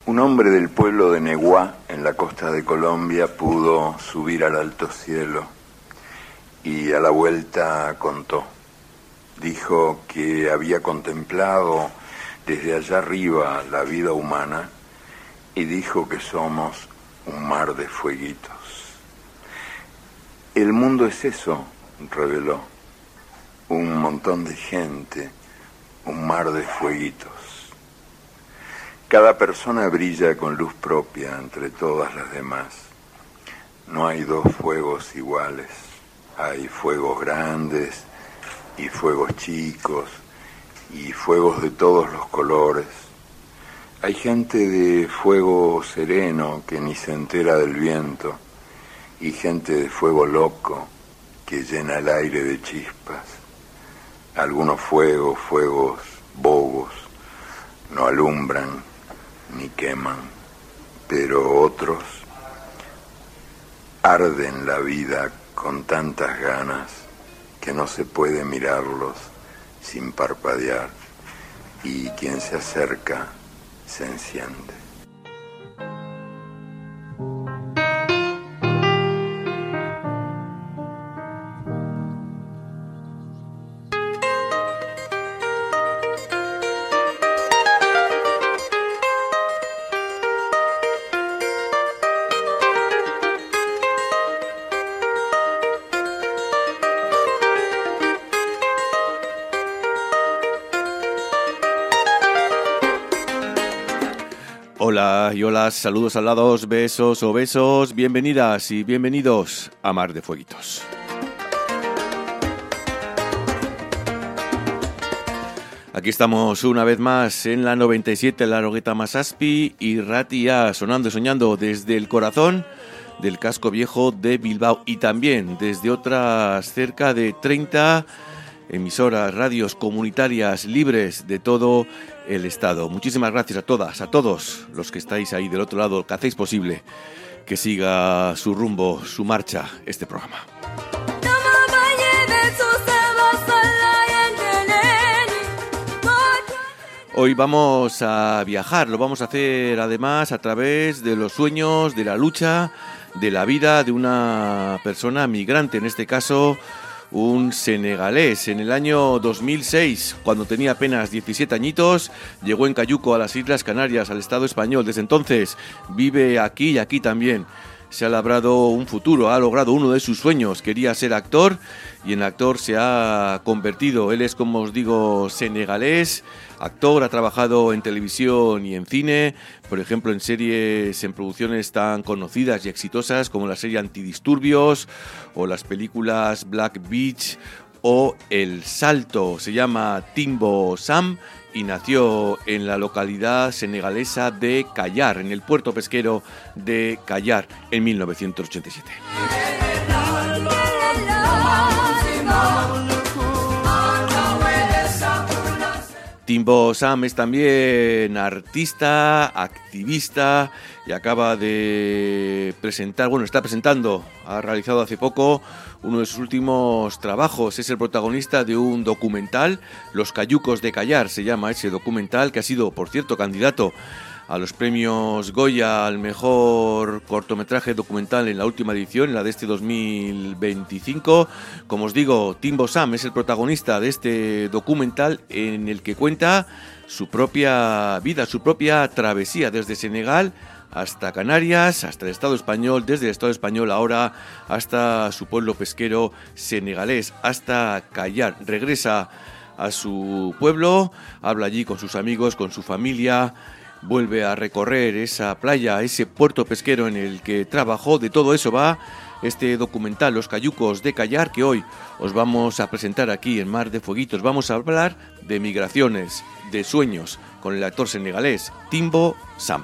Un hombre del pueblo de Neguá, en la costa de Colombia, pudo subir al alto cielo y a la vuelta contó. Dijo que había contemplado desde allá arriba la vida humana y dijo que somos un mar de fueguitos. El mundo es eso, reveló, un montón de gente, un mar de fueguitos. Cada persona brilla con luz propia entre todas las demás. No hay dos fuegos iguales. Hay fuegos grandes y fuegos chicos y fuegos de todos los colores. Hay gente de fuego sereno que ni se entera del viento y gente de fuego loco que llena el aire de chispas. Algunos fuegos bobos, no alumbran ni queman, pero otros arden la vida con tantas ganas que no se puede mirarlos sin parpadear, y quien se acerca se enciende. Hola y hola, saludos alados, besos o besos, bienvenidas y bienvenidos a Mar de Fueguitos. Aquí estamos una vez más en la 97, la Rogueta Masaspi y Ratia, sonando y soñando desde el corazón del casco viejo de Bilbao y también desde otras cerca de 30 emisoras, radios comunitarias libres de todo el Estado. Muchísimas gracias a todas, a todos los que estáis ahí del otro lado, que hacéis posible que siga su rumbo, su marcha, este programa. Hoy vamos a viajar, lo vamos a hacer además a través de los sueños, de la lucha, de la vida de una persona migrante, en este caso un senegalés. En el año 2006, cuando tenía apenas 17 añitos, llegó en cayuco a las Islas Canarias, al Estado español. Desde entonces vive aquí y aquí también se ha labrado un futuro, ha logrado uno de sus sueños. Quería ser actor y en actor se ha convertido. Él es, como os digo, senegalés, actor, ha trabajado en televisión y en cine, por ejemplo en series, en producciones tan conocidas y exitosas como la serie Antidisturbios o las películas Black Beach o El Salto. Se llama Timbo Sam y nació en la localidad senegalesa de Kayar, en el puerto pesquero de Kayar, en 1987. Timbo Sam es también artista, activista y acaba de presentar, está presentando, ha realizado hace poco uno de sus últimos trabajos. Es el protagonista de un documental, Los Cayucos de Kayar, se llama ese documental, que ha sido, por cierto, candidato a los premios Goya al mejor cortometraje documental en la última edición, en la de este 2025. Como os digo, Timbo Sam es el protagonista de este documental en el que cuenta su propia vida, su propia travesía desde Senegal hasta Canarias, hasta el Estado español, desde el Estado español ahora hasta su pueblo pesquero senegalés, hasta Kayar. Regresa a su pueblo, habla allí con sus amigos, con su familia, vuelve a recorrer esa playa, ese puerto pesquero en el que trabajó. De todo eso va este documental, Los Cayucos de Kayar, que hoy os vamos a presentar aquí en Mar de Fueguitos. Vamos a hablar de migraciones, de sueños, con el actor senegalés Timbo Sam.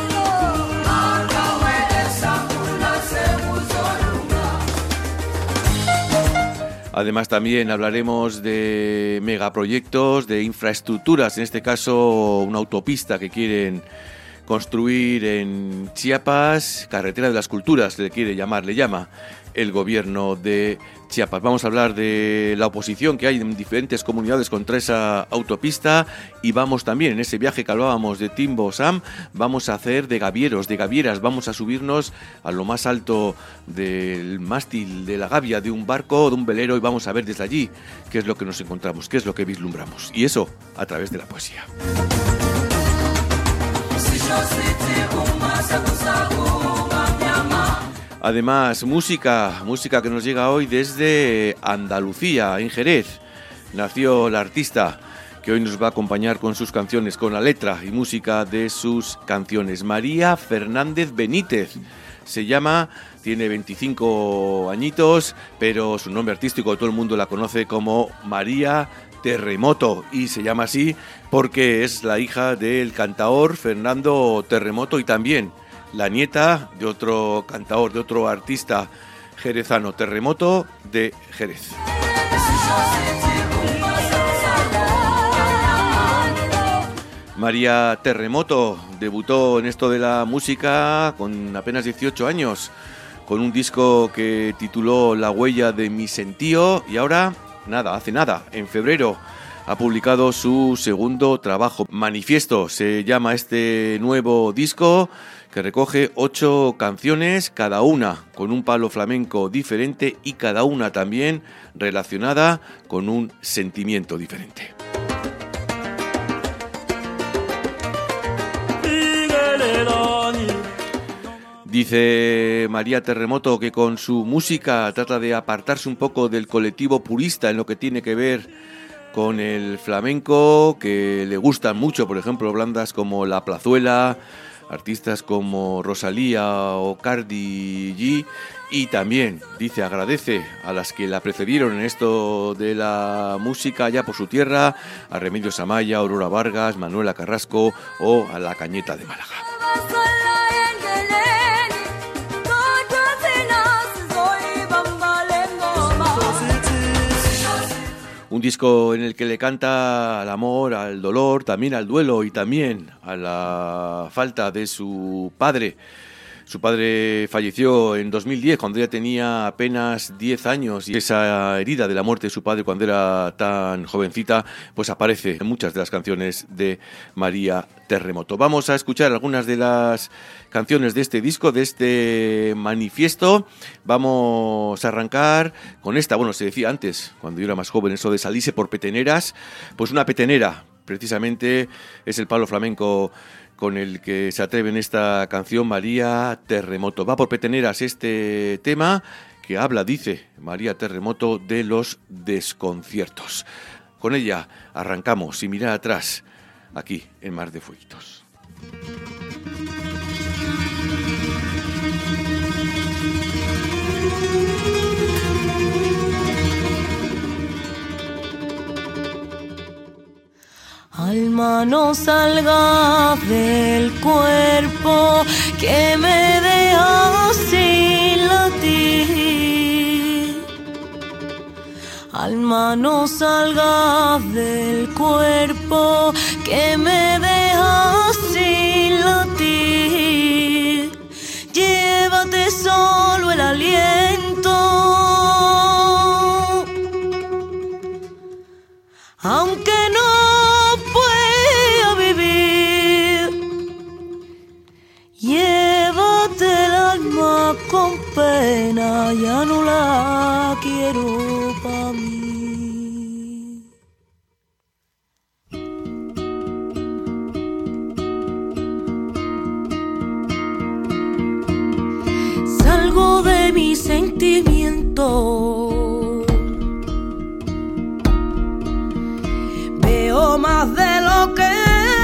Además también hablaremos de megaproyectos, de infraestructuras, en este caso una autopista que quieren construir en Chiapas, carretera de las culturas, le llama el gobierno de Chiapas. Vamos a hablar de la oposición que hay en diferentes comunidades contra esa autopista y vamos también en ese viaje que hablábamos de Timbo Sam, vamos a hacer de gavieras, vamos a subirnos a lo más alto del mástil de la gavia de un barco, de un velero y vamos a ver desde allí qué es lo que nos encontramos, qué es lo que vislumbramos y eso a través de la poesía. Además, música que nos llega hoy desde Andalucía, en Jerez. Nació la artista que hoy nos va a acompañar con sus canciones, con la letra y música de sus canciones. María Fernández Benítez se llama, tiene 25 añitos, pero su nombre artístico todo el mundo la conoce como María Terremoto y se llama así porque es la hija del cantaor Fernando Terremoto y también la nieta de otro cantaor, de otro artista jerezano, Terremoto de Jerez. María Terremoto debutó en esto de la música con apenas 18 años, con un disco que tituló La huella de mi sentío y ahora, hace nada, en febrero, ha publicado su segundo trabajo, Manifiesto, se llama este nuevo disco, que recoge 8 canciones, cada una con un palo flamenco diferente y cada una también relacionada con un sentimiento diferente. Dice María Terremoto que con su música trata de apartarse un poco del colectivo purista en lo que tiene que ver con el flamenco, que le gustan mucho, por ejemplo, bandas como La Plazuela, artistas como Rosalía o Cardi G, y también, dice, agradece a las que la precedieron en esto de la música allá por su tierra, a Remedios Amaya, Aurora Vargas, Manuela Carrasco o a La Cañeta de Málaga. Un disco en el que le canta al amor, al dolor, también al duelo y también a la falta de su padre. Su padre falleció en 2010, cuando ella tenía apenas 10 años, y esa herida de la muerte de su padre cuando era tan jovencita, pues aparece en muchas de las canciones de María Terremoto. Vamos a escuchar algunas de las canciones de este disco, de este Manifiesto. Vamos a arrancar con esta, se decía antes, cuando yo era más joven, eso de salirse por peteneras, pues una petenera, precisamente es el palo flamenco con el que se atreve en esta canción María Terremoto. Va por peteneras este tema que habla, dice María Terremoto, de los desconciertos. Con ella arrancamos sin mirar atrás, aquí en Mar de Fueguitos. Alma, no salgas del cuerpo que me deja sin latir. Alma, no salgas del cuerpo que me deja sin latir. Llévate solo el aliento, aunque no con pena, ya no la quiero pa' mí. Salgo de mi sentimiento, veo más de lo que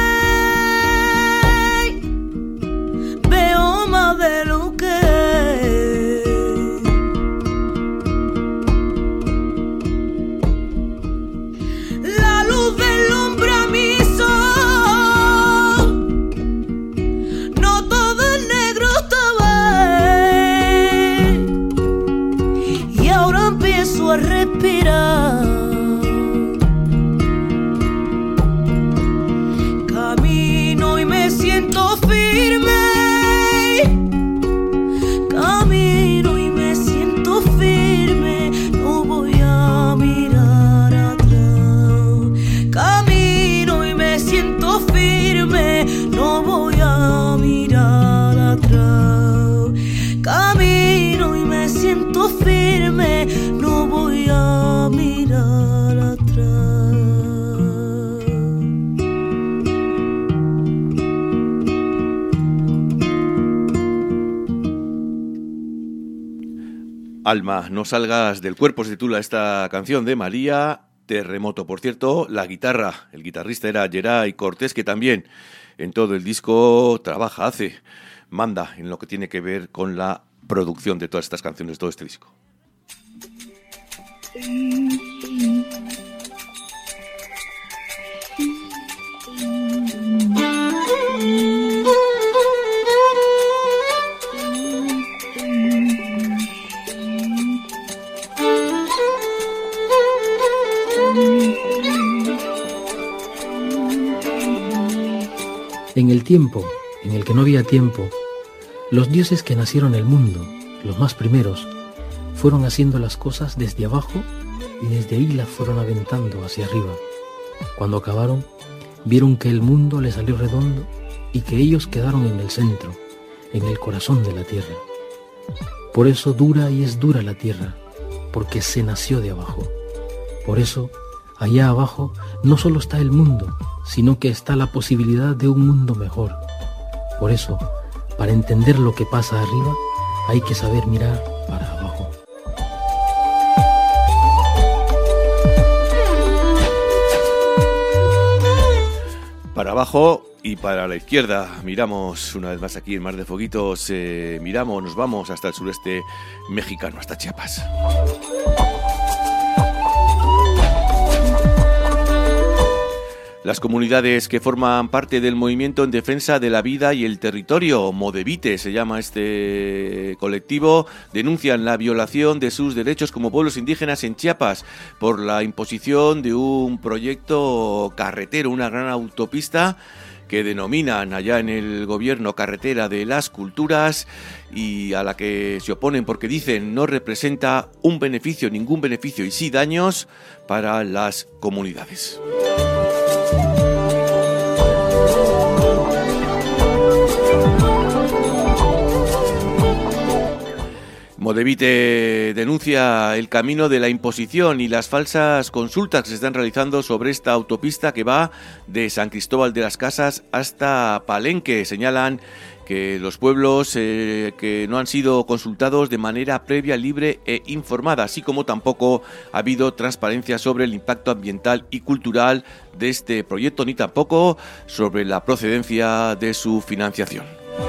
veo más de lo que ahora Alma, no salgas del cuerpo, se titula esta canción de María Terremoto. Por cierto, la guitarra, el guitarrista era Geray Cortés, que también en todo el disco trabaja, manda en lo que tiene que ver con la producción de todas estas canciones, de todo este disco. En el tiempo en el que no había tiempo, los dioses que nacieron el mundo, los más primeros, fueron haciendo las cosas desde abajo y desde ahí las fueron aventando hacia arriba. Cuando acabaron, vieron que el mundo les salió redondo y que ellos quedaron en el centro, en el corazón de la tierra. Por eso dura y es dura la tierra, porque se nació de abajo. Por eso, allá abajo no solo está el mundo, sino que está la posibilidad de un mundo mejor. Por eso, para entender lo que pasa arriba, hay que saber mirar para abajo. Para abajo y para la izquierda. Miramos una vez más aquí en Mar de Foguitos, nos vamos hasta el sureste mexicano, hasta Chiapas. Las comunidades que forman parte del movimiento en defensa de la vida y el territorio, Modevite se llama este colectivo, denuncian la violación de sus derechos como pueblos indígenas en Chiapas por la imposición de un proyecto carretero, una gran autopista que denominan allá en el gobierno Carretera de las Culturas y a la que se oponen porque dicen no representa un beneficio, ningún beneficio y sí daños para las comunidades. Modevite denuncia el camino de la imposición y las falsas consultas que se están realizando sobre esta autopista que va de San Cristóbal de las Casas hasta Palenque. Señalan que los pueblos que no han sido consultados de manera previa, libre e informada, así como tampoco ha habido transparencia sobre el impacto ambiental y cultural de este proyecto, ni tampoco sobre la procedencia de su financiación.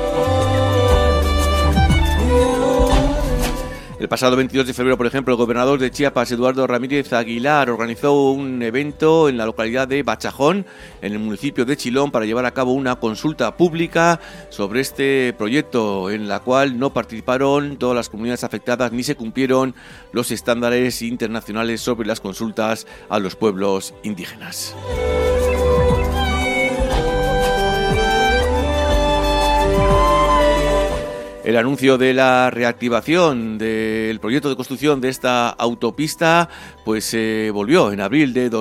El pasado 22 de febrero, por ejemplo, el gobernador de Chiapas, Eduardo Ramírez Aguilar, organizó un evento en la localidad de Bachajón, en el municipio de Chilón, para llevar a cabo una consulta pública sobre este proyecto, en la cual no participaron todas las comunidades afectadas ni se cumplieron los estándares internacionales sobre las consultas a los pueblos indígenas. El anuncio de la reactivación del proyecto de construcción de esta autopista pues volvió en abril de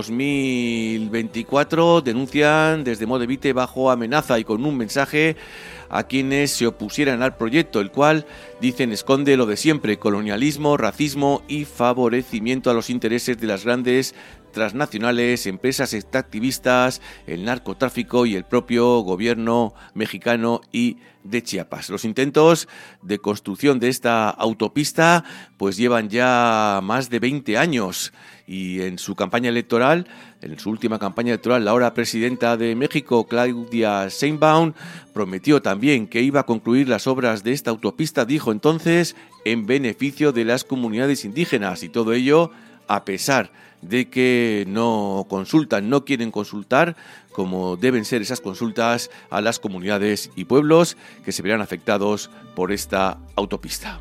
2024. Denuncian desde Modevite bajo amenaza y con un mensaje a quienes se opusieran al proyecto, el cual, dicen, esconde lo de siempre: colonialismo, racismo y favorecimiento a los intereses de las grandes transnacionales, empresas extractivistas, el narcotráfico y el propio gobierno mexicano y de Chiapas. Los intentos de construcción de esta autopista pues llevan ya más de 20 años y en su campaña electoral, en su última campaña electoral, la ahora presidenta de México, Claudia Sheinbaum, prometió también que iba a concluir las obras de esta autopista, dijo entonces, en beneficio de las comunidades indígenas, y todo ello a pesar de que no consultan, no quieren consultar como deben ser esas consultas a las comunidades y pueblos que se verán afectados por esta autopista.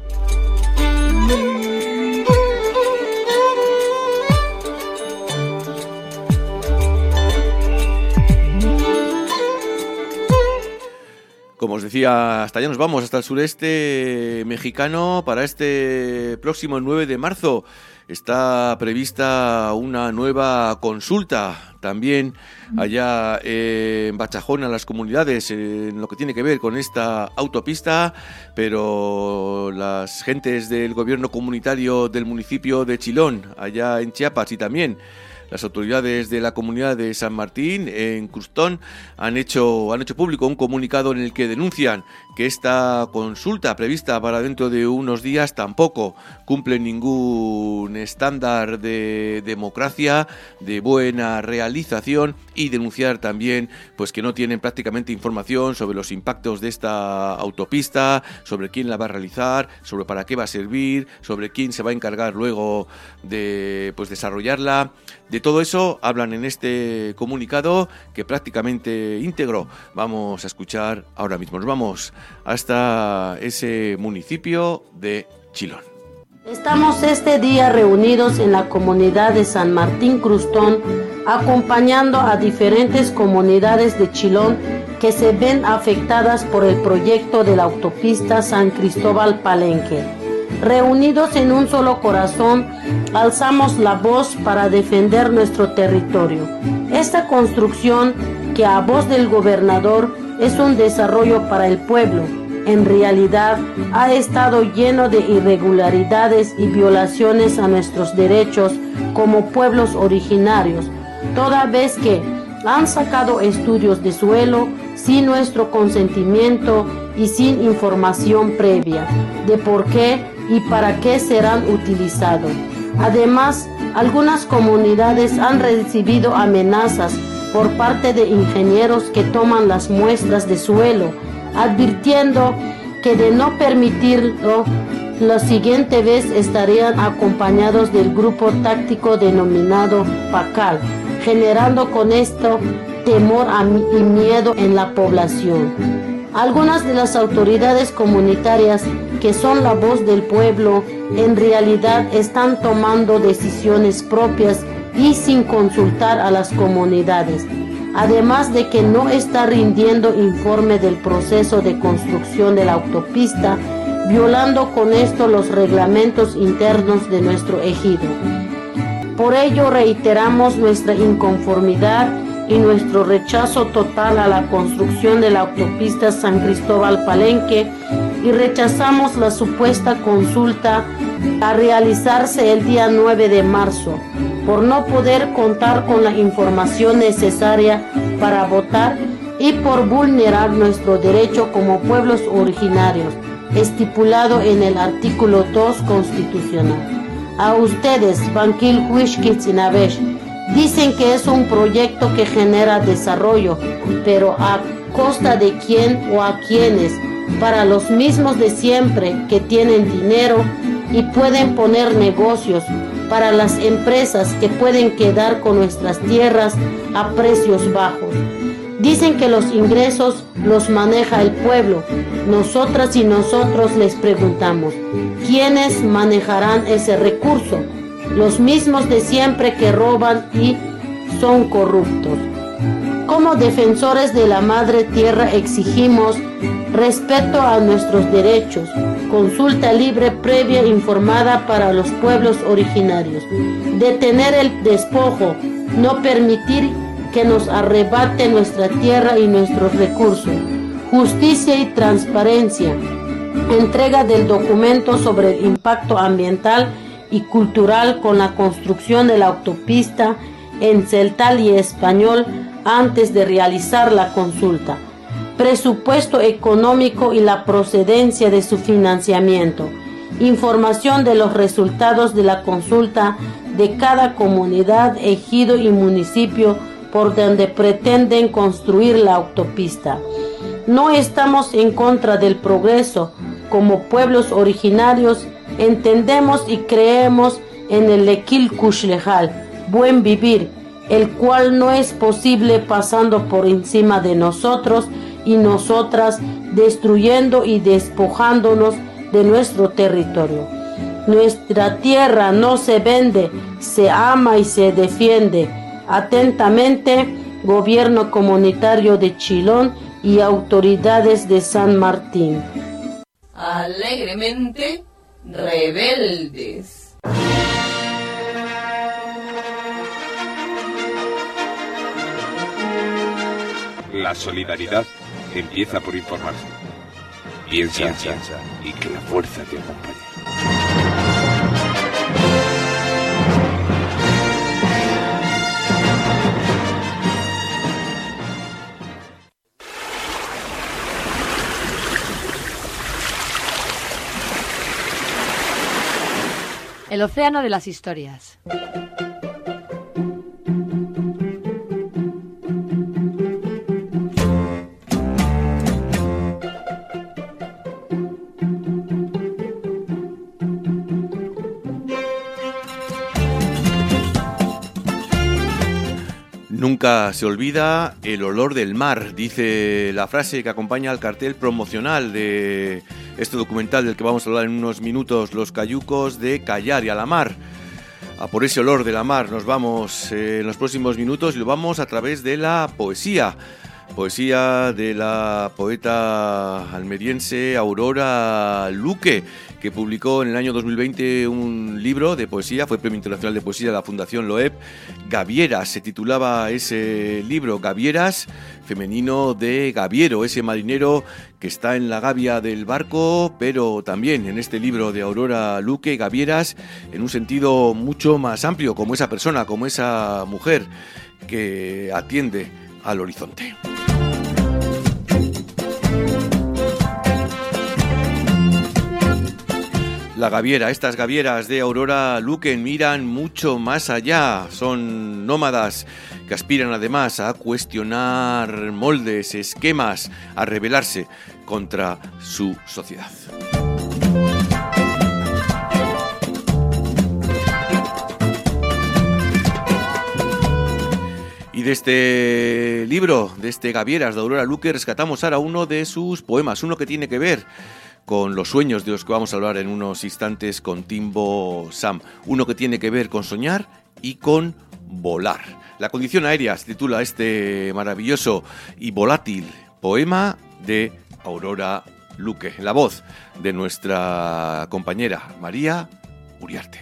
Como os decía, hasta allá nos vamos, hasta el sureste mexicano. Para este próximo 9 de marzo está prevista una nueva consulta también allá en Bachajón, a las comunidades, en lo que tiene que ver con esta autopista, pero las gentes del gobierno comunitario del municipio de Chilón, allá en Chiapas, y también Las autoridades de la comunidad de San Martín, en Crustón, han hecho público un comunicado en el que denuncian que esta consulta prevista para dentro de unos días tampoco cumple ningún estándar de democracia, de buena realización, y denunciar también pues que no tienen prácticamente información sobre los impactos de esta autopista, sobre quién la va a realizar, sobre para qué va a servir, sobre quién se va a encargar luego de pues desarrollarla. De todo eso hablan en este comunicado, que prácticamente íntegro vamos a escuchar ahora mismo. Nos vamos hasta ese municipio de Chilón. Estamos este día reunidos en la comunidad de San Martín Crustón, acompañando a diferentes comunidades de Chilón que se ven afectadas por el proyecto de la autopista San Cristóbal Palenque. Reunidos en un solo corazón, alzamos la voz para defender nuestro territorio. Esta construcción, que a voz del gobernador es un desarrollo para el pueblo, en realidad ha estado lleno de irregularidades y violaciones a nuestros derechos como pueblos originarios, toda vez que han sacado estudios de suelo sin nuestro consentimiento y sin información previa de por qué y para qué serán utilizados. Además, algunas comunidades han recibido amenazas por parte de ingenieros que toman las muestras de suelo, advirtiendo que de no permitirlo, la siguiente vez estarían acompañados del grupo táctico denominado PACAL, generando con esto temor y miedo en la población. Algunas de las autoridades comunitarias, que son la voz del pueblo, en realidad están tomando decisiones propias y sin consultar a las comunidades, además de que no está rindiendo informe del proceso de construcción de la autopista, violando con esto los reglamentos internos de nuestro ejido. Por ello reiteramos nuestra inconformidad y nuestro rechazo total a la construcción de la autopista San Cristóbal Palenque, y rechazamos la supuesta consulta a realizarse el día 9 de marzo, por no poder contar con la información necesaria para votar y por vulnerar nuestro derecho como pueblos originarios, estipulado en el artículo 2 constitucional. A ustedes, Banquil Huixquitz y Navesh, dicen que es un proyecto que genera desarrollo, pero ¿a costa de quién o a quiénes? Para los mismos de siempre que tienen dinero y pueden poner negocios, para las empresas que pueden quedar con nuestras tierras a precios bajos. Dicen que los ingresos los maneja el pueblo. Nosotras y nosotros les preguntamos, ¿quiénes manejarán ese recurso? Los mismos de siempre que roban y son corruptos. Como defensores de la madre tierra exigimos respeto a nuestros derechos, consulta libre previa informada para los pueblos originarios, detener el despojo, no permitir que nos arrebate nuestra tierra y nuestros recursos, justicia y transparencia, entrega del documento sobre el impacto ambiental y cultural con la construcción de la autopista en celtal y español antes de realizar la consulta, presupuesto económico y la procedencia de su financiamiento, información de los resultados de la consulta de cada comunidad, ejido y municipio por donde pretenden construir la autopista. No estamos en contra del progreso. Como pueblos originarios entendemos y creemos en el Lequil Kushlejal, buen vivir, el cual no es posible pasando por encima de nosotros y nosotras, destruyendo y despojándonos de nuestro territorio. Nuestra tierra no se vende, se ama y se defiende. Atentamente, Gobierno Comunitario de Chilón y autoridades de San Martín. Alegremente rebeldes. La solidaridad empieza por informarse. Piensa y que la fuerza te acompañe. El océano de las historias. Nunca se olvida el olor del mar, dice la frase que acompaña al cartel promocional de este documental del que vamos a hablar en unos minutos, Los cayucos de Callar y a la mar. A por ese olor de la mar nos vamos en los próximos minutos y lo vamos a través de la poesía. Poesía de la poeta almeriense Aurora Luque, que publicó en el año 2020 un libro de poesía, fue Premio Internacional de Poesía de la Fundación Loeb. Gavieras se titulaba ese libro, Gavieras, femenino de gaviero, ese marinero que está en la gavia del barco, pero también en este libro de Aurora Luque, Gavieras, en un sentido mucho más amplio, como esa persona, como esa mujer que atiende al horizonte. La gaviera, estas gavieras de Aurora Luque miran mucho más allá, son nómadas que aspiran además a cuestionar moldes, esquemas, a rebelarse contra su sociedad. Y de este libro, de este Gavieras de Aurora Luque, rescatamos ahora uno de sus poemas, uno que tiene que ver con los sueños de los que vamos a hablar en unos instantes con Timbo Sam. Uno que tiene que ver con soñar y con volar. La condición aérea se titula este maravilloso y volátil poema de Aurora Luque, la voz de nuestra compañera María Uriarte.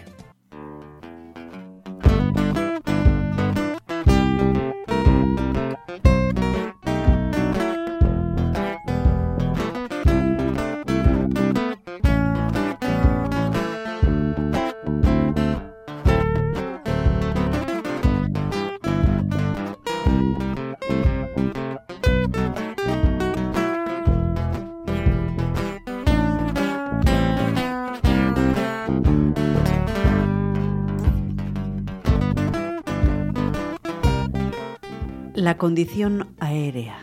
La condición aérea.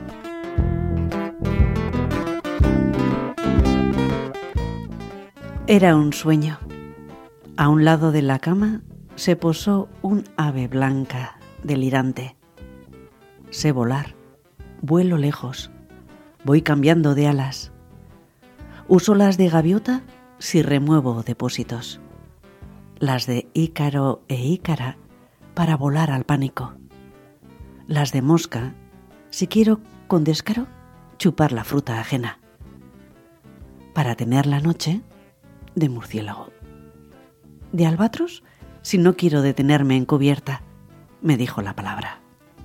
Era un sueño. A un lado de la cama se posó un ave blanca, delirante. Sé volar, vuelo lejos, voy cambiando de alas. Uso las de gaviota si remuevo depósitos. Las de Ícaro e Ícara para volar al pánico. Las de mosca, si quiero con descaro chupar la fruta ajena. Para tener la noche, de murciélago. De albatros, si no quiero detenerme en cubierta, me dijo la palabra.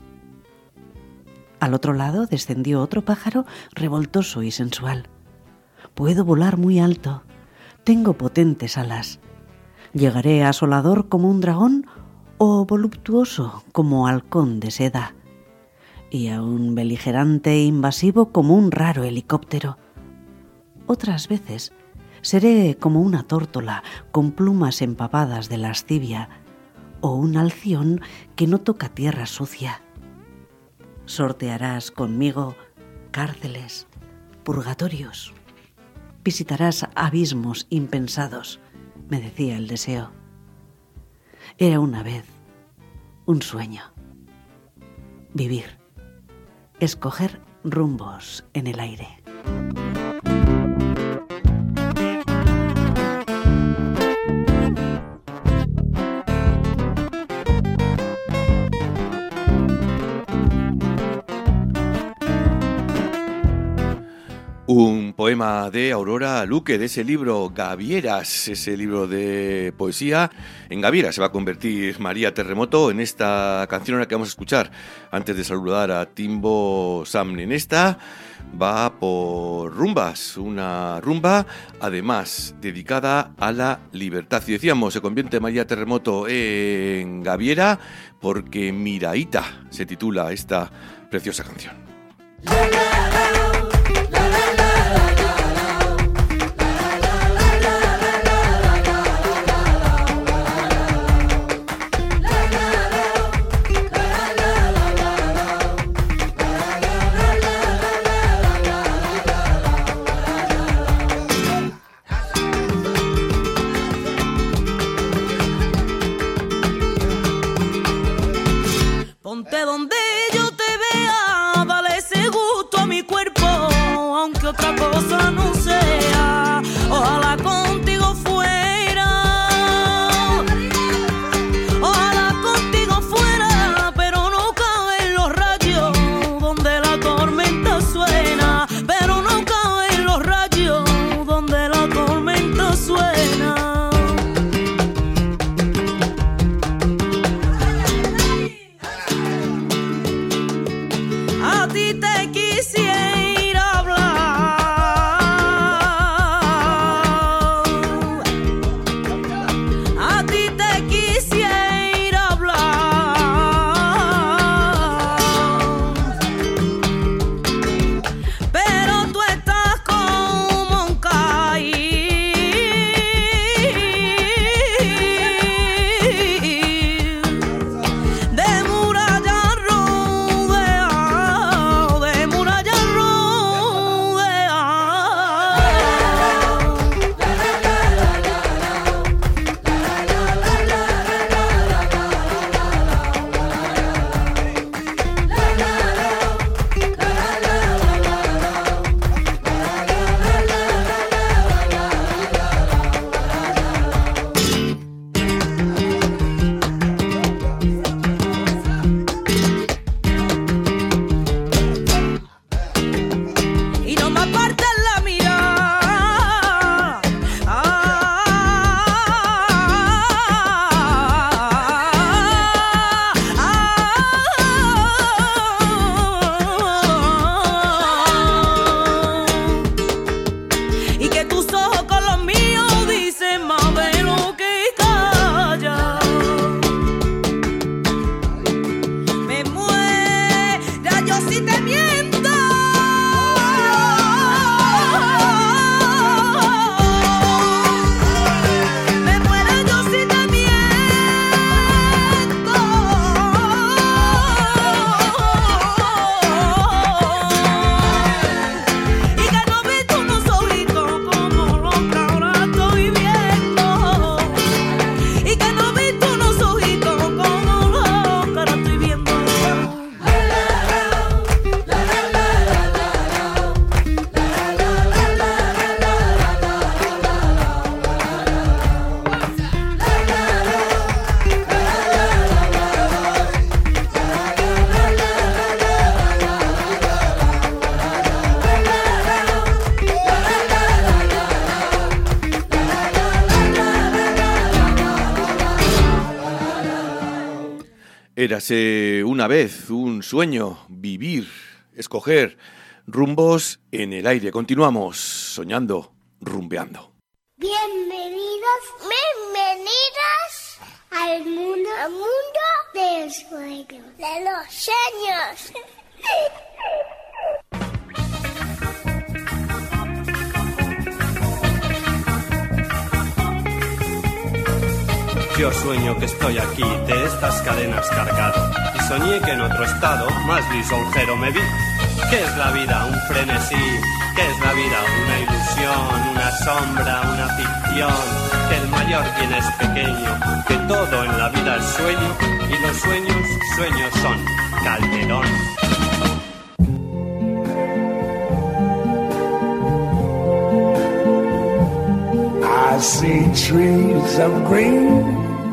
Al otro lado descendió otro pájaro revoltoso y sensual. Puedo volar muy alto, tengo potentes alas. Llegaré asolador como un dragón o voluptuoso como halcón de seda, y aún beligerante e invasivo como un raro helicóptero. Otras veces seré como una tórtola con plumas empapadas de lascivia, o un alción que no toca tierra sucia. Sortearás conmigo cárceles, purgatorios. Visitarás abismos impensados, me decía el deseo. Era una vez un sueño. Vivir. Escoger rumbos en el aire. Un poema de Aurora Luque, de ese libro Gavieras, ese libro de poesía. En Gavieras se va a convertir María Terremoto en esta canción que vamos a escuchar antes de saludar a Timbo Sam. En esta va por rumbas, una rumba además dedicada a la libertad. Y decíamos, se convierte María Terremoto en Gaviera porque Miraíta se titula esta preciosa canción. que otra cosa no sea. Ojalá contigo fuera, ojalá contigo fuera, pero no caben los rayos donde la tormenta suena, pero no caben los rayos donde la tormenta suena. A ti te quisiera hablar, a ti te quisiera hablar, pero tú estás como un caí de muralla rodeado, de muralla y no me apartes la mirada. Y que tus ojos con los míos dicen más de lo que callan. Me muera yo si te miento. Me muera yo si te miento. Y que no vi tú unos ojitos como los que ahora estoy viendo. Y que no vi tú unos ojitos como los que ahora estoy viendo. Érase una vez un sueño, vivir, escoger rumbos en el aire. Continuamos soñando, rumbeando. Bienvenidos, bienvenidas al mundo del sueño, de los sueños. Yo sueño que estoy aquí, de estas cadenas cargado, y soñé que en otro estado, más lisonjero me vi. ¿Qué es la vida? Un frenesí. ¿Qué es la vida? Una ilusión, una sombra, una ficción. Que el mayor bien es pequeño, que todo en la vida es sueño, y los sueños, sueños son. Calderón. I see trees of green,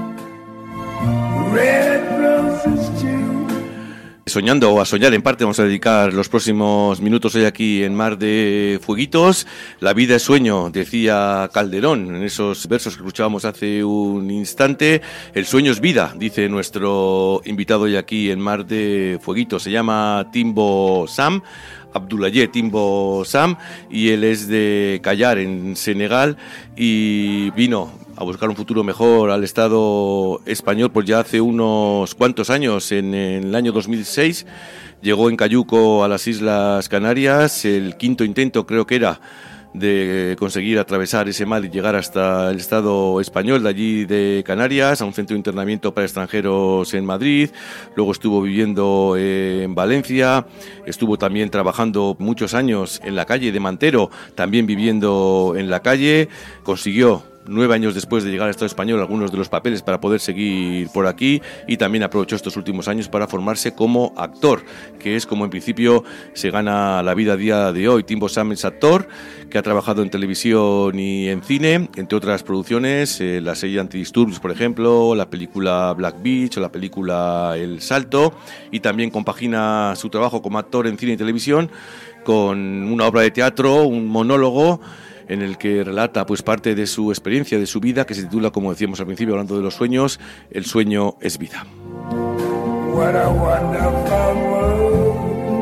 red roses too. Soñando o a soñar en parte vamos a dedicar los próximos minutos hoy aquí en Mar de Fueguitos. La vida es sueño, decía Calderón en esos versos que escuchábamos hace un instante. El sueño es vida, dice nuestro invitado hoy aquí en Mar de Fueguitos. Se llama Timbo Sam, Abdoulaye Timbo Sam, y él es de Kayar, en Senegal, y vino a buscar un futuro mejor al Estado español pues ya hace unos cuantos años. En el año 2006 llegó en cayuco a las Islas Canarias, el quinto intento creo que era de conseguir atravesar ese mar y llegar hasta el Estado español de allí de Canarias, a un centro de internamiento para extranjeros en Madrid. Luego estuvo viviendo en Valencia, estuvo también trabajando muchos años en la calle de Mantero, también viviendo en la calle. Consiguió 9 años después de llegar al Estado español, algunos de los papeles para poder seguir por aquí, y también aprovechó estos últimos años para formarse como actor, que es como en principio se gana la vida a día de hoy. Timbo Sam es actor que ha trabajado en televisión y en cine, entre otras producciones, la serie Antidisturbios, por ejemplo, la película Black Beach o la película El Salto, y también compagina su trabajo como actor en cine y televisión con una obra de teatro, un monólogo en el que relata pues parte de su experiencia, de su vida, que se titula, como decíamos al principio, hablando de los sueños, El sueño es vida. What a wonderful world.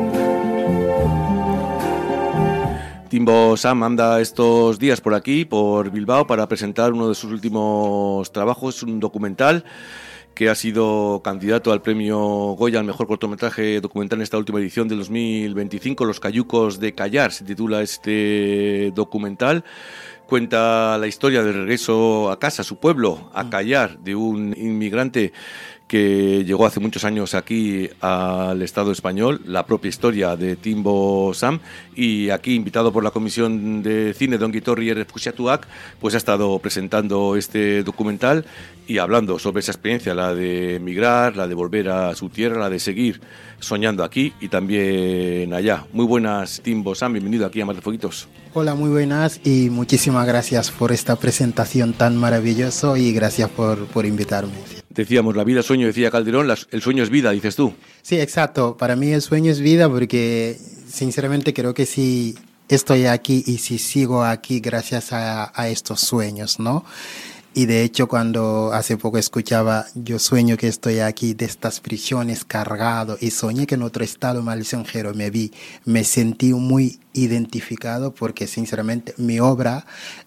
Timbo Sam anda estos días por aquí, por Bilbao, para presentar uno de sus últimos trabajos, un documental que ha sido candidato al premio Goya al mejor cortometraje documental en esta última edición del 2025, Los cayucos de Callar, se titula este documental. Cuenta la historia del regreso a casa, a su pueblo, a Callar, de un inmigrante que llegó hace muchos años aquí al Estado español, la propia historia de Timbo Sam, y aquí, invitado por la Comisión de Cine de Ongi Etorri Errefuxiatuak, pues ha estado presentando este documental y hablando sobre esa experiencia, la de emigrar, la de volver a su tierra, la de seguir soñando aquí y también allá. Muy buenas, Timbo Sam, bienvenido aquí a Mar de Fueguitos. Hola, muy buenas y muchísimas gracias por esta presentación tan maravillosa y gracias por invitarme. Decíamos, la vida es sueño, decía Calderón, el sueño es vida, dices tú. Sí, exacto. Para mí el sueño es vida porque sinceramente creo que si estoy aquí y si sigo aquí gracias a estos sueños, ¿no? Y de hecho cuando hace poco escuchaba yo sueño que estoy aquí de estas prisiones cargado y soñé que en otro estado más lisonjero me sentí muy identificado porque sinceramente mi obra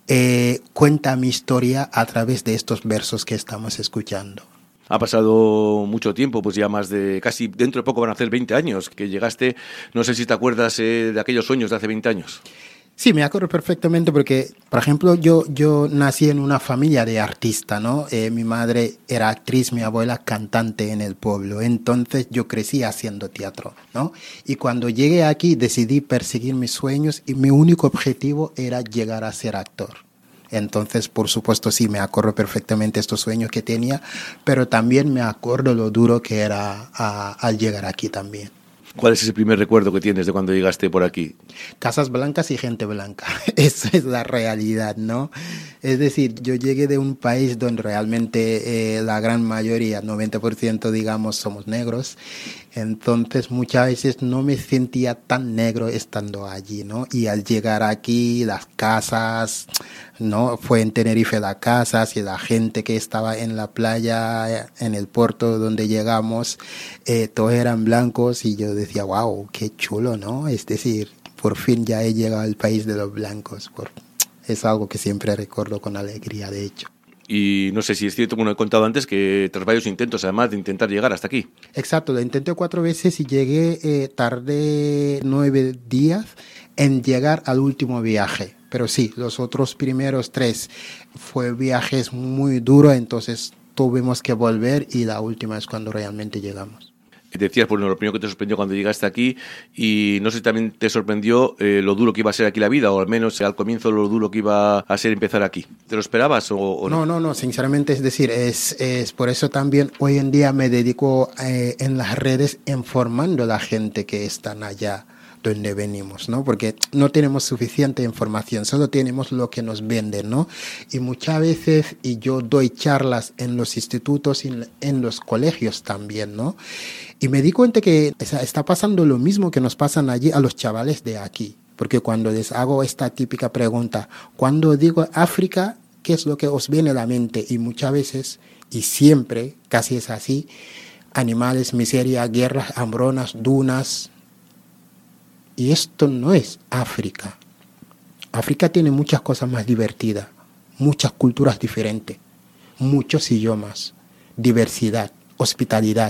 cuenta mi historia a través de estos versos que estamos escuchando. Ha pasado mucho tiempo, pues ya más de, casi dentro de poco van a hacer 20 años que llegaste. No sé si te acuerdas de aquellos sueños de hace 20 años. Sí, me acuerdo perfectamente porque, por ejemplo, yo nací en una familia de artistas, ¿no? Mi madre era actriz, mi abuela cantante en el pueblo. Entonces yo crecí haciendo teatro, ¿no? Y cuando llegué aquí decidí perseguir mis sueños y mi único objetivo era llegar a ser actor. Entonces, por supuesto, sí, me acuerdo perfectamente estos sueños que tenía, pero también me acuerdo lo duro que era al llegar aquí también. ¿Cuál es ese primer recuerdo que tienes de cuando llegaste por aquí? Casas blancas y gente blanca. Esa es la realidad, ¿no? Es decir, yo llegué de un país donde realmente la gran mayoría, 90% digamos, somos negros. Entonces muchas veces no me sentía tan negro estando allí, ¿no? Y al llegar aquí, las casas, ¿no? Fue en Tenerife las casas y la gente que estaba en la playa, en el puerto donde llegamos, todos eran blancos y yo decía, wow, qué chulo, ¿no? Es decir, por fin ya he llegado al país de los blancos. Es algo que siempre recuerdo con alegría, de hecho. Y no sé si es cierto, como he contado antes, que tras varios intentos, además de intentar llegar hasta aquí. Exacto, lo intenté 4 veces y llegué, tardé 9 días en llegar al último viaje. Pero sí, los otros primeros 3 fue viajes muy duros, entonces tuvimos que volver y la última es cuando realmente llegamos. Decías, bueno, lo primero que te sorprendió cuando llegaste aquí, y no sé si también te sorprendió lo duro que iba a ser aquí la vida, o al menos al comienzo lo duro que iba a ser empezar aquí. ¿Te lo esperabas o no? No, sinceramente, es decir, es por eso también hoy en día me dedico en las redes informando a la gente que están allá donde venimos, ¿no? Porque no tenemos suficiente información, solo tenemos lo que nos venden, ¿no? Y muchas veces, y yo doy charlas en los institutos y en los colegios también, ¿no? Y me di cuenta que está pasando lo mismo que nos pasan allí a los chavales de aquí. Porque cuando les hago esta típica pregunta, cuando digo África, ¿qué es lo que os viene a la mente? Y muchas veces, y siempre, casi es así, animales, miseria, guerras, hambrunas, dunas. Y esto no es África. África tiene muchas cosas más divertidas, muchas culturas diferentes, muchos idiomas, diversidad, hospitalidad.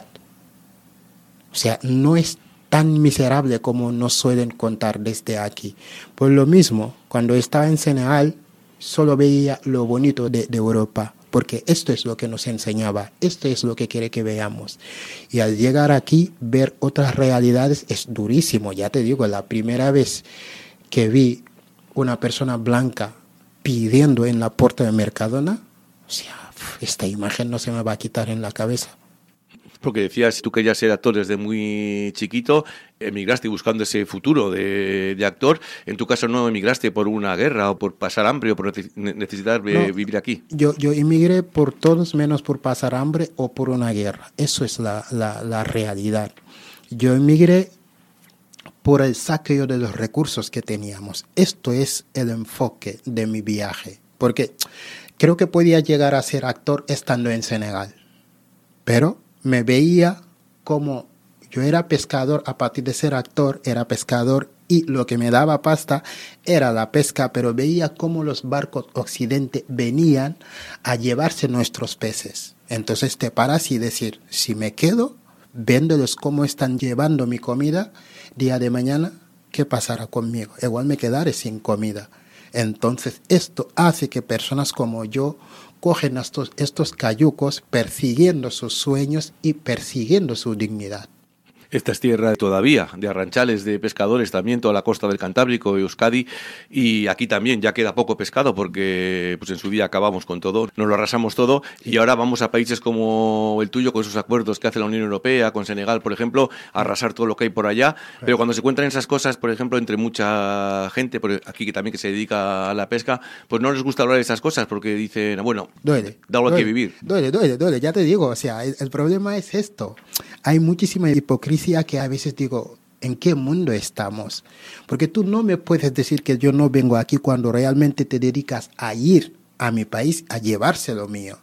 O sea, no es tan miserable como nos suelen contar desde aquí. Por lo mismo, cuando estaba en Senegal, solo veía lo bonito de Europa, porque esto es lo que nos enseñaba, esto es lo que quiere que veamos. Y al llegar aquí, ver otras realidades es durísimo. Ya te digo, la primera vez que vi una persona blanca pidiendo en la puerta de Mercadona, o sea, esta imagen no se me va a quitar en la cabeza. Porque decías, tú querías ser actor desde muy chiquito, emigraste buscando ese futuro de actor. En tu caso no emigraste por una guerra o por pasar hambre o por necesitar vivir aquí. Yo emigré por todos menos por pasar hambre o por una guerra. Eso es la realidad. Yo emigré por el saqueo de los recursos que teníamos. Esto es el enfoque de mi viaje. Porque creo que podía llegar a ser actor estando en Senegal. Pero me veía como yo era pescador, a partir de ser actor era pescador y lo que me daba pasta era la pesca, pero veía cómo los barcos occidente venían a llevarse nuestros peces. Entonces te paras y decir, si me quedo, viéndolos cómo están llevando mi comida, día de mañana, ¿qué pasará conmigo? Igual me quedaré sin comida. Entonces esto hace que personas como yo cogen estos cayucos persiguiendo sus sueños y persiguiendo su dignidad. Esta es tierra todavía de arranchales, de pescadores también, toda la costa del Cantábrico, Euskadi, y aquí también ya queda poco pescado porque pues en su día acabamos con todo, nos lo arrasamos todo y ahora vamos a países como el tuyo con esos acuerdos que hace la Unión Europea, con Senegal, por ejemplo, a arrasar todo lo que hay por allá, pero cuando se encuentran esas cosas, por ejemplo, entre mucha gente, aquí que también que se dedica a la pesca, pues no les gusta hablar de esas cosas porque dicen, bueno, da algo que vivir. Duele, ya te digo, o sea, el problema es esto. Hay muchísima hipocresía que a veces digo, ¿en qué mundo estamos? Porque tú no me puedes decir que yo no vengo aquí cuando realmente te dedicas a ir a mi país a llevarse lo mío.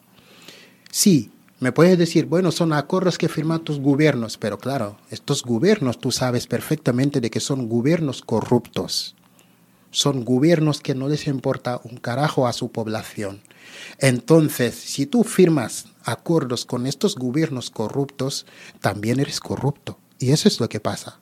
Sí, me puedes decir, bueno, son acuerdos que firman tus gobiernos, pero claro, estos gobiernos tú sabes perfectamente de que son gobiernos corruptos. Son gobiernos que no les importa un carajo a su población. Entonces, si tú firmas acuerdos con estos gobiernos corruptos, también eres corrupto. Y eso es lo que pasa.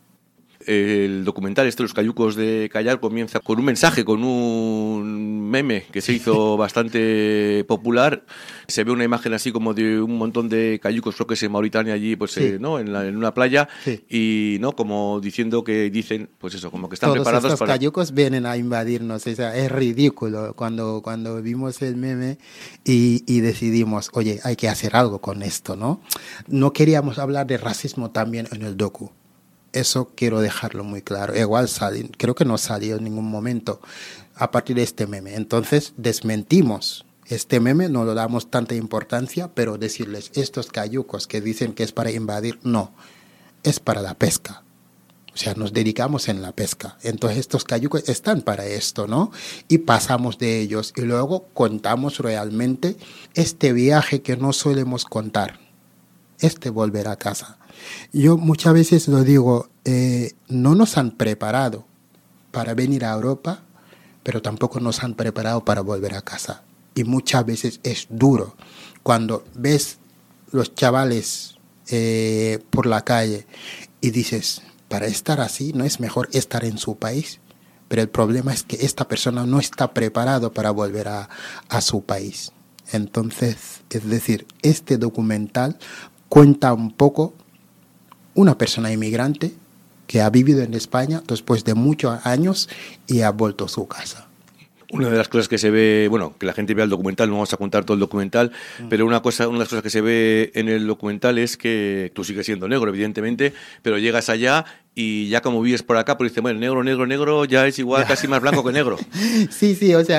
El documental Los Cayucos de Callar comienza con un mensaje, con un meme que se hizo bastante popular. Se ve una imagen así como de un montón de cayucos, creo que es en Mauritania allí, pues ¿no? en una playa, y no como dicen, pues eso, como que están todos preparados estos cayucos vienen a invadirnos. O sea, es ridículo cuando vimos el meme y decidimos, oye, hay que hacer algo con esto, ¿no? No queríamos hablar de racismo también en el docu. Eso quiero dejarlo muy claro. Igual creo que no salió en ningún momento a partir de este meme. Entonces desmentimos este meme, no le damos tanta importancia, pero decirles, estos cayucos que dicen que es para invadir, no, es para la pesca. O sea, nos dedicamos en la pesca. Entonces estos cayucos están para esto, ¿no? Y pasamos de ellos y luego contamos realmente este viaje que no solemos contar, volver a casa. Yo muchas veces lo digo, no nos han preparado para venir a Europa, pero tampoco nos han preparado para volver a casa. Y muchas veces es duro cuando ves los chavales por la calle y dices, para estar así no es mejor estar en su país. Pero el problema es que esta persona no está preparado para volver a su país. Entonces, es decir, este documental cuenta un poco una persona inmigrante que ha vivido en España después de muchos años y ha vuelto a su casa. Una de las cosas que se ve, bueno, que la gente vea el documental, no vamos a contar todo el documental, pero una de las cosas que se ve en el documental es que tú sigues siendo negro, evidentemente, pero llegas allá y ya como vives por acá, pues dices, bueno, negro, ya es igual, casi más blanco que negro. Sí, o sea,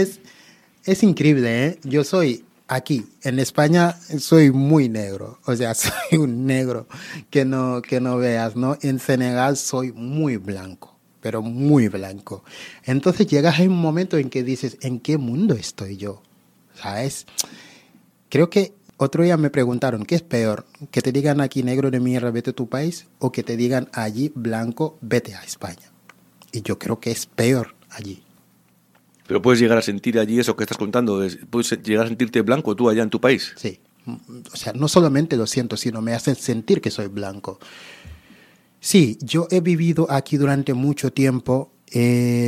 es increíble, ¿eh? Yo soy... Aquí, en España, soy muy negro, o sea, soy un negro que no veas, ¿no? En Senegal soy muy blanco, pero muy blanco. Entonces llegas a un momento en que dices, ¿en qué mundo estoy yo? ¿Sabes? Creo que otro día me preguntaron, ¿qué es peor? ¿Que te digan aquí negro de mierda, vete a tu país? ¿O que te digan allí blanco, vete a España? Y yo creo que es peor allí. Pero puedes llegar a sentir allí eso que estás contando, puedes llegar a sentirte blanco tú allá en tu país. Sí, o sea, no solamente lo siento, sino me hacen sentir que soy blanco. Sí, yo he vivido aquí durante mucho tiempo.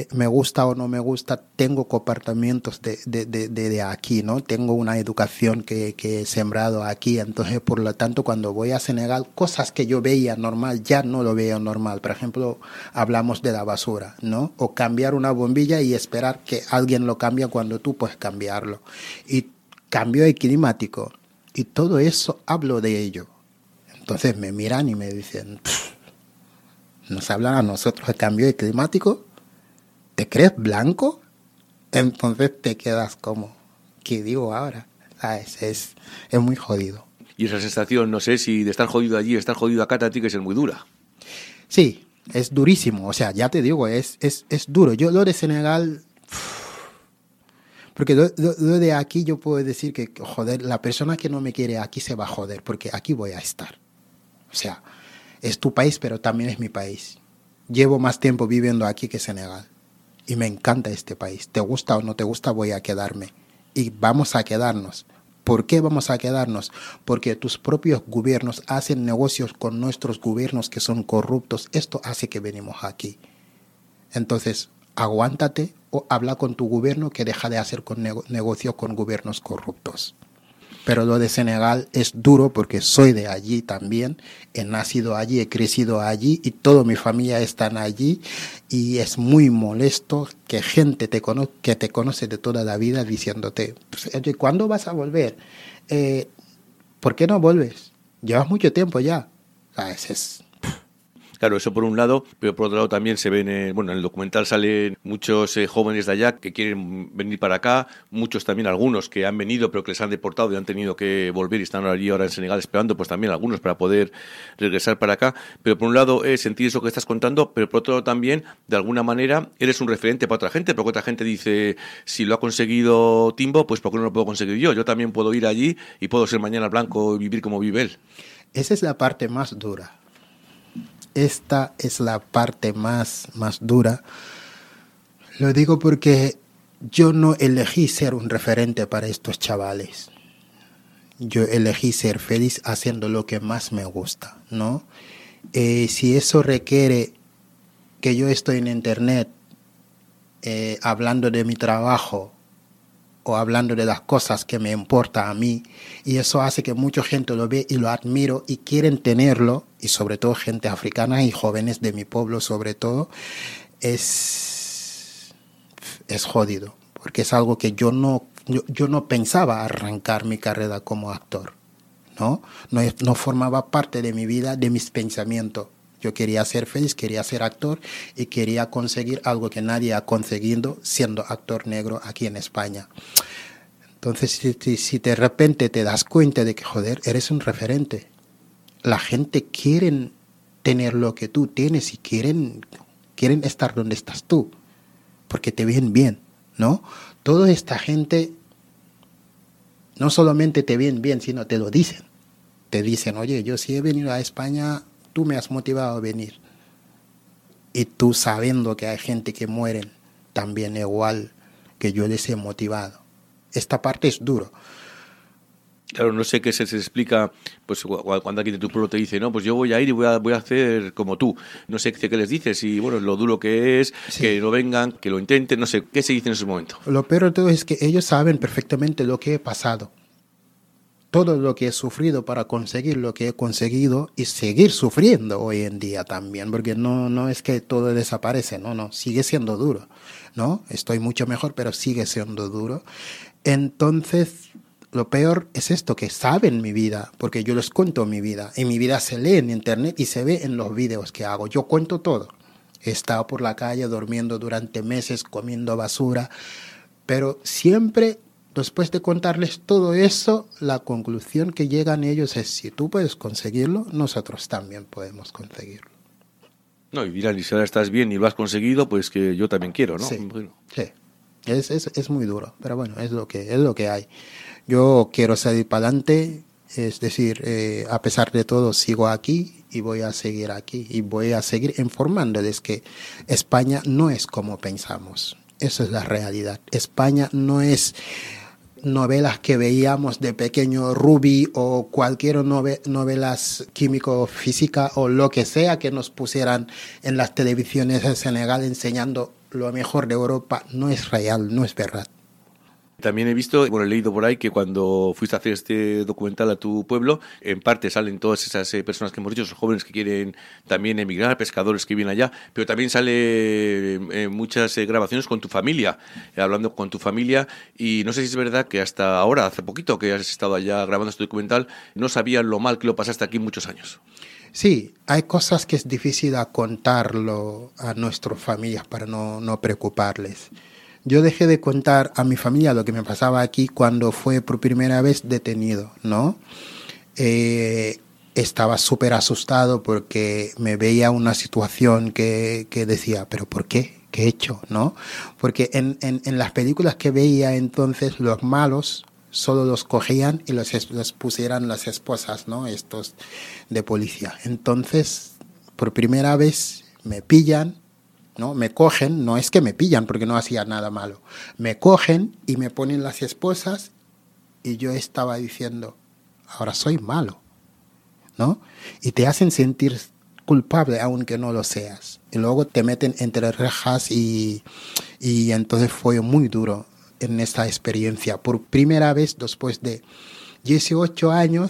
me gusta o no me gusta, tengo comportamientos de aquí, ¿no? Tengo una educación que he sembrado aquí, entonces por lo tanto cuando voy a Senegal, cosas que yo veía normal, ya no lo veo normal. Por ejemplo, hablamos de la basura, ¿no? O cambiar una bombilla y esperar que alguien lo cambie cuando tú puedes cambiarlo. Y cambio climático, y todo eso hablo de ello. Entonces me miran y me dicen, ¿nos hablan a nosotros de cambio climático? ¿Te crees blanco? Entonces te quedas como, ¿qué digo ahora? Es muy jodido. Y esa sensación, no sé si de estar jodido allí, estar jodido acá, te tiene que ser muy dura. Sí, es durísimo. O sea, ya te digo, es duro. Yo lo de Senegal... Porque lo de aquí yo puedo decir que, joder, la persona que no me quiere aquí se va a joder, porque aquí voy a estar. O sea, es tu país, pero también es mi país. Llevo más tiempo viviendo aquí que Senegal. Y me encanta este país. Te gusta o no te gusta, voy a quedarme. Y vamos a quedarnos. ¿Por qué vamos a quedarnos? Porque tus propios gobiernos hacen negocios con nuestros gobiernos que son corruptos. Esto hace que venimos aquí. Entonces, aguántate o habla con tu gobierno que deja de hacer negocios con gobiernos corruptos. Pero lo de Senegal es duro porque soy de allí también, he nacido allí, he crecido allí y toda mi familia está allí y es muy molesto que gente que te conoce de toda la vida diciéndote, pues, oye, ¿cuándo vas a volver? ¿Por qué no vuelves? Llevas mucho tiempo ya. Claro, eso por un lado, pero por otro lado también se ven, en el documental salen muchos jóvenes de allá que quieren venir para acá, muchos también, algunos que han venido pero que les han deportado y han tenido que volver y están allí ahora en Senegal esperando, pues también algunos para poder regresar para acá. Pero por un lado es sentir eso que estás contando, pero por otro lado también, de alguna manera, eres un referente para otra gente, porque otra gente dice, si lo ha conseguido Timbo, pues ¿por qué no lo puedo conseguir yo? Yo también puedo ir allí y puedo ser mañana blanco y vivir como vive él. Esa es la parte más dura. Esta es la parte más dura. Lo digo porque yo no elegí ser un referente para estos chavales. Yo elegí ser feliz haciendo lo que más me gusta, ¿no? Si eso requiere que yo estoy en internet hablando de mi trabajo o hablando de las cosas que me importan a mí, y eso hace que mucha gente lo ve y lo admiro y quieren tenerlo, y sobre todo gente africana y jóvenes de mi pueblo sobre todo, es jodido, porque es algo que yo no pensaba arrancar mi carrera como actor, ¿no? No formaba parte de mi vida, de mis pensamientos. Yo quería ser feliz, quería ser actor y quería conseguir algo que nadie ha conseguido siendo actor negro aquí en España. Entonces, si de repente te das cuenta de que, joder, eres un referente, la gente quiere tener lo que tú tienes y quieren estar donde estás tú, porque te ven bien, ¿no? Toda esta gente no solamente te ven bien, sino te lo dicen. Te dicen, oye, yo sí he venido a España, tú me has motivado a venir. Y tú sabiendo que hay gente que mueren también igual que yo les he motivado. Esta parte es duro. Claro, no sé qué se explica, pues cuando alguien de tu pueblo te dice, no, pues yo voy a ir y voy a hacer como tú. No sé qué les dices y bueno, lo duro que es, sí, que no vengan, que lo intenten, no sé, ¿qué se dice en ese momento? Lo peor de todo es que ellos saben perfectamente lo que he pasado. Todo lo que he sufrido para conseguir lo que he conseguido y seguir sufriendo hoy en día también, porque no es que todo desaparece, no, sigue siendo duro, ¿no? Estoy mucho mejor, pero sigue siendo duro. Entonces, lo peor es esto, que saben mi vida, porque yo les cuento mi vida, y mi vida se lee en internet y se ve en los vídeos que hago. Yo cuento todo. He estado por la calle durmiendo durante meses, comiendo basura, pero siempre, después de contarles todo eso, la conclusión que llegan ellos es, si tú puedes conseguirlo, nosotros también podemos conseguirlo. No, y dirán, y si ahora estás bien y lo has conseguido, pues que yo también quiero, ¿no? Sí, bueno. Sí. Es muy duro, pero bueno, es lo que hay. Yo quiero salir para adelante, es decir, a pesar de todo sigo aquí y voy a seguir aquí y voy a seguir informándoles que España no es como pensamos. Eso es la realidad. España no es novelas que veíamos de pequeño, Ruby o cualquier novelas químico-física o lo que sea que nos pusieran en las televisiones de Senegal enseñando lo mejor de Europa no es real, no es verdad. También he visto, he leído por ahí que cuando fuiste a hacer este documental a tu pueblo, en parte salen todas esas personas que hemos dicho, esos jóvenes que quieren también emigrar, pescadores que vienen allá, pero también sale muchas grabaciones con tu familia, hablando con tu familia, y no sé si es verdad que hasta ahora, hace poquito que has estado allá grabando este documental, no sabían lo mal que lo pasaste aquí muchos años. Sí, hay cosas que es difícil contarlo a nuestras familias para no preocuparles. Yo dejé de contar a mi familia lo que me pasaba aquí cuando fue por primera vez detenido, ¿no? Estaba súper asustado porque me veía una situación que decía, ¿pero por qué? ¿Qué he hecho? ¿No? Porque en las películas que veía entonces, los malos solo los cogían y los pusieran las esposas, ¿no? Estos de policía. Entonces, por primera vez me pillan, ¿no? Me cogen, no es que me pillan porque no hacía nada malo, me cogen y me ponen las esposas y yo estaba diciendo, ahora soy malo, ¿no? Y te hacen sentir culpable aunque no lo seas. Y luego te meten entre rejas y entonces fue muy duro en esta experiencia. Por primera vez después de 18 años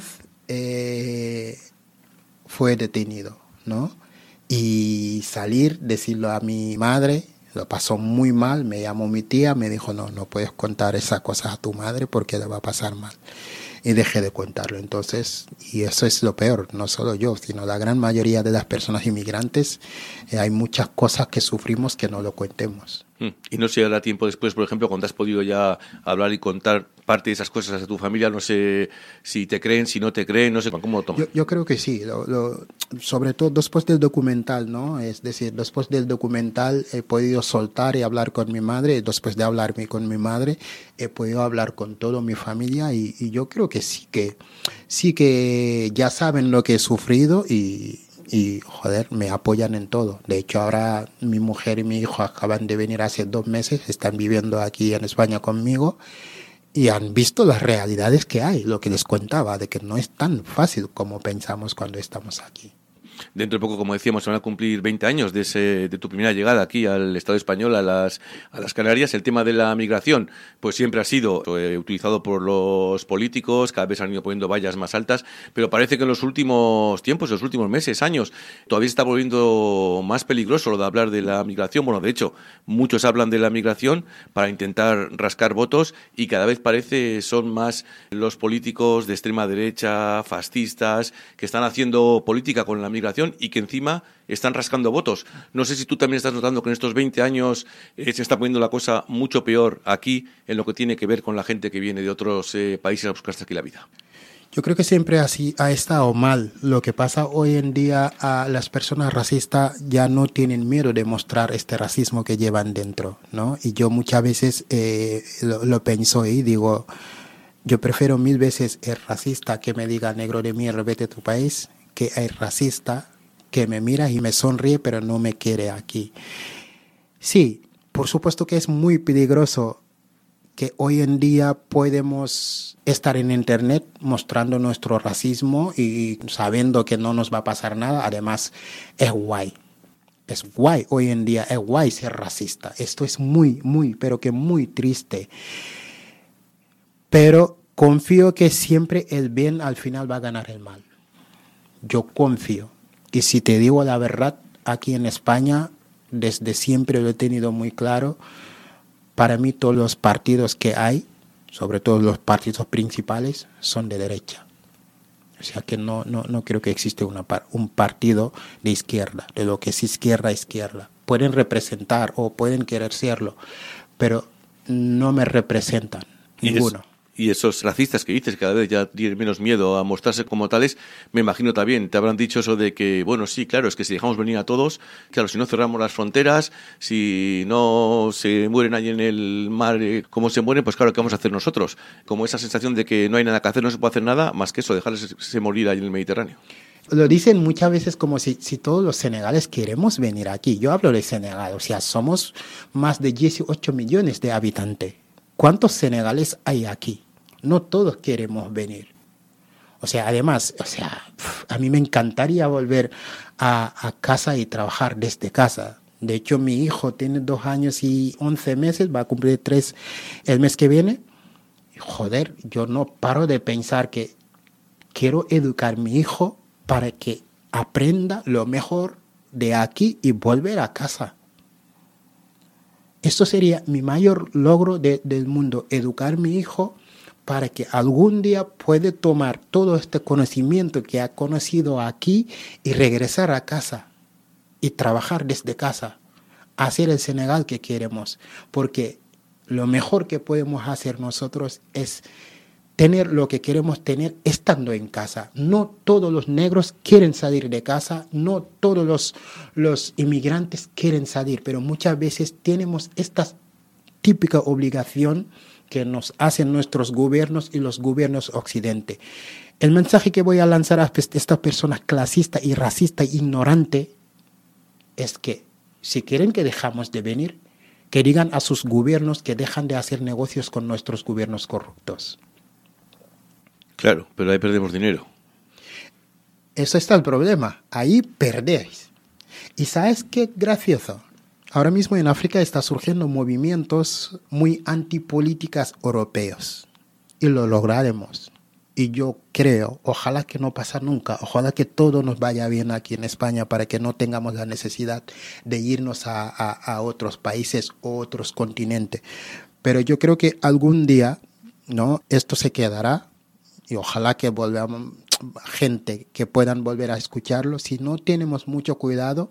fue detenido, ¿no? Y salir, decirlo a mi madre, lo pasó muy mal, me llamó mi tía, me dijo, no puedes contar esas cosas a tu madre porque le va a pasar mal. Y dejé de contarlo. Entonces, y eso es lo peor, no solo yo, sino la gran mayoría de las personas inmigrantes, hay muchas cosas que sufrimos que no lo contemos. Y no se dará tiempo después, por ejemplo, cuando has podido ya hablar y contar parte de esas cosas a tu familia, no sé si te creen, si no te creen, no sé cómo lo toman. Yo creo que sí, sobre todo después del documental, ¿no? Es decir, después del documental he podido soltar y hablar con mi madre, después de hablarme con mi madre, he podido hablar con toda mi familia y yo creo que sí que ya saben lo que he sufrido y joder, me apoyan en todo. De hecho, ahora mi mujer y mi hijo acaban de venir hace 2 meses, están viviendo aquí en España conmigo y han visto las realidades que hay, lo que les contaba, de que no es tan fácil como pensamos cuando estamos aquí. Dentro de poco, como decíamos, se van a cumplir 20 años de tu primera llegada aquí al Estado español, a las Canarias. El tema de la migración, pues siempre ha sido utilizado por los políticos, cada vez han ido poniendo vallas más altas, pero parece que en los últimos tiempos, en los últimos meses, años, todavía se está volviendo más peligroso lo de hablar de la migración. Bueno, de hecho, muchos hablan de la migración para intentar rascar votos y cada vez parece son más los políticos de extrema derecha, fascistas, que están haciendo política con la migración y que encima están rascando votos. No sé si tú también estás notando que en estos 20 años se está poniendo la cosa mucho peor aquí en lo que tiene que ver con la gente que viene de otros países a buscarse aquí la vida. Yo creo que siempre así ha estado mal. Lo que pasa hoy en día, a las personas racistas ya no tienen miedo de mostrar este racismo que llevan dentro, ¿no? Y yo muchas veces lo pienso y digo, yo prefiero 1000 veces el racista que me diga negro de mierda, vete a tu país, que hay racista que me mira y me sonríe pero no me quiere aquí. Sí, por supuesto que es muy peligroso que hoy en día podemos estar en internet mostrando nuestro racismo y sabiendo que no nos va a pasar nada. Además, es guay. Es guay hoy en día, es guay ser racista. Esto es pero que muy triste. Pero confío que siempre el bien al final va a ganar el mal. Yo confío. Y si te digo la verdad, aquí en España, desde siempre lo he tenido muy claro. Para mí todos los partidos que hay, sobre todo los partidos principales, son de derecha. O sea que no creo que existe un partido de izquierda, de lo que es izquierda. Pueden representar o pueden querer serlo, pero no me representan ninguno. Y esos racistas que dices, cada vez ya tienen menos miedo a mostrarse como tales, me imagino también, te habrán dicho eso de que, bueno, sí, claro, es que si dejamos venir a todos, claro, si no cerramos las fronteras, si no se mueren ahí en el mar como se mueren, pues claro, ¿qué vamos a hacer nosotros? Como esa sensación de que no hay nada que hacer, no se puede hacer nada, más que eso, dejarles morir ahí en el Mediterráneo. Lo dicen muchas veces como si todos los senegales queremos venir aquí. Yo hablo de Senegal, o sea, somos más de 18 millones de habitantes. ¿Cuántos senegales hay aquí? No todos queremos venir. O sea, además, a mí me encantaría volver a casa y trabajar desde casa. De hecho, mi hijo tiene 2 años y 11 meses, va a cumplir 3 el mes que viene. Joder, yo no paro de pensar que quiero educar a mi hijo para que aprenda lo mejor de aquí y volver a casa. Esto sería mi mayor logro del mundo, educar a mi hijo para que algún día pueda tomar todo este conocimiento que ha conocido aquí y regresar a casa y trabajar desde casa, hacer el Senegal que queremos, porque lo mejor que podemos hacer nosotros es tener lo que queremos tener estando en casa. No todos los negros quieren salir de casa, no todos los inmigrantes quieren salir, pero muchas veces tenemos esta típica obligación que nos hacen nuestros gobiernos y los gobiernos occidentales. El mensaje que voy a lanzar a estas personas clasistas y racistas e ignorantes es que si quieren que dejamos de venir, que digan a sus gobiernos que dejan de hacer negocios con nuestros gobiernos corruptos. Claro, pero ahí perdemos dinero. Eso está el problema, ahí perdéis. ¿Y sabes qué gracioso? Ahora mismo en África está surgiendo movimientos muy antipolíticas europeos y lo lograremos. Y yo creo, ojalá que no pase nunca, ojalá que todo nos vaya bien aquí en España para que no tengamos la necesidad de irnos a otros países o otros continentes. Pero yo creo que algún día, ¿no?, esto se quedará y ojalá que volvamos gente que puedan volver a escucharlo. Si no tenemos mucho cuidado,